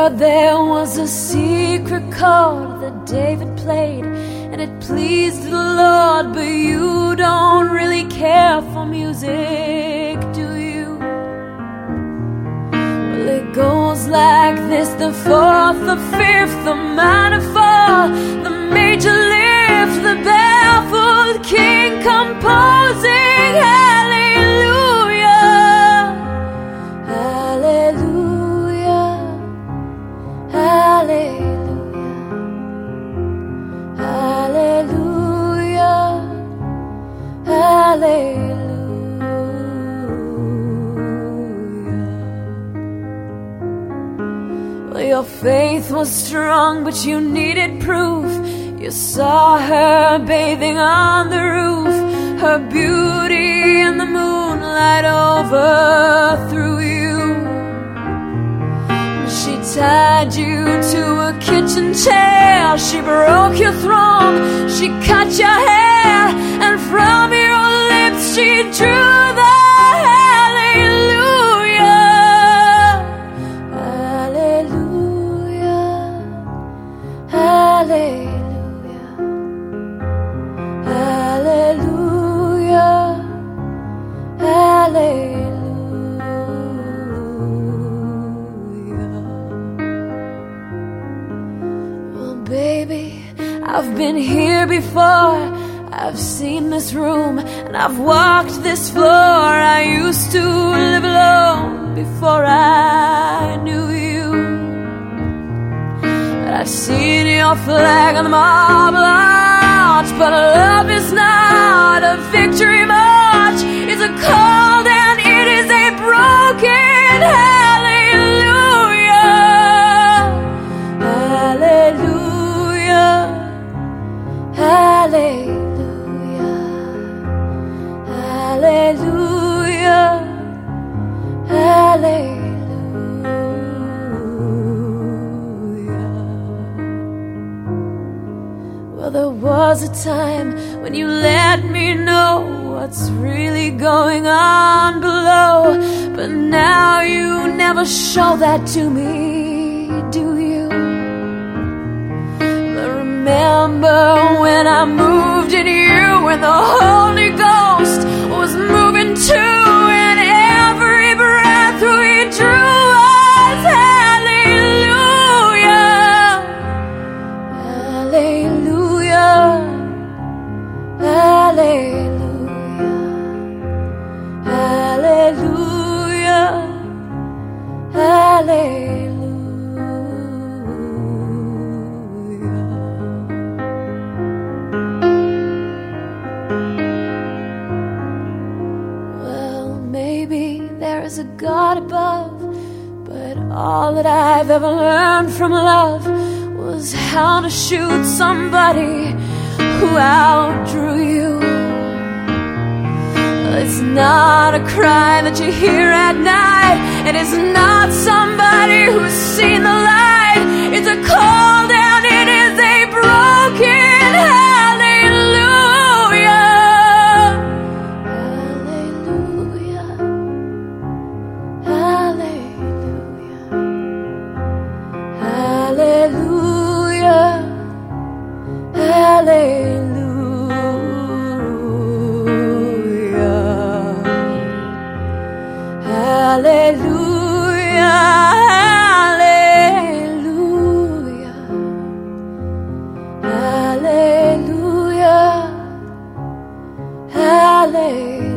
heard there was a secret chord that David played, and it pleased the Lord, but you don't really care for music, do you? Well, it goes like this: the fourth, the fifth, the minor fall, the major lift, the baffled king composing hallelujah, hallelujah, hallelujah, hallelujah, hallelujah. Well, your faith was strong, but you needed proof. You saw her bathing on the roof, her beauty in the moonlight overthrew you. She tied you to a kitchen chair, she broke your throne, she cut your hair, and from your lips she drew the hallelujah, hallelujah, hallelujah. I've been here before, I've seen this room, and I've walked this floor. I used to live alone before I knew you, but I've seen your flag on the marble arch. But love is not a victory march, it's a cold and it is a broken hallelujah, hallelujah, hallelujah, hallelujah, hallelujah. Well, there was a time when you let me know what's really going on below, but now you never show that to me, do you? Remember when I moved in you, and the Holy Ghost was moving too, and every breath we drew was hallelujah, hallelujah, hallelujah, hallelujah, hallelujah. There's a God above, but all that I've ever learned from love was how to shoot somebody who outdrew you. It's not a cry that you hear at night, it is not somebody who's seen the light. It's a cold and it is a broken hallelujah, hallelujah, hallelujah, hallelujah, hallelujah, hallelujah, hallelujah.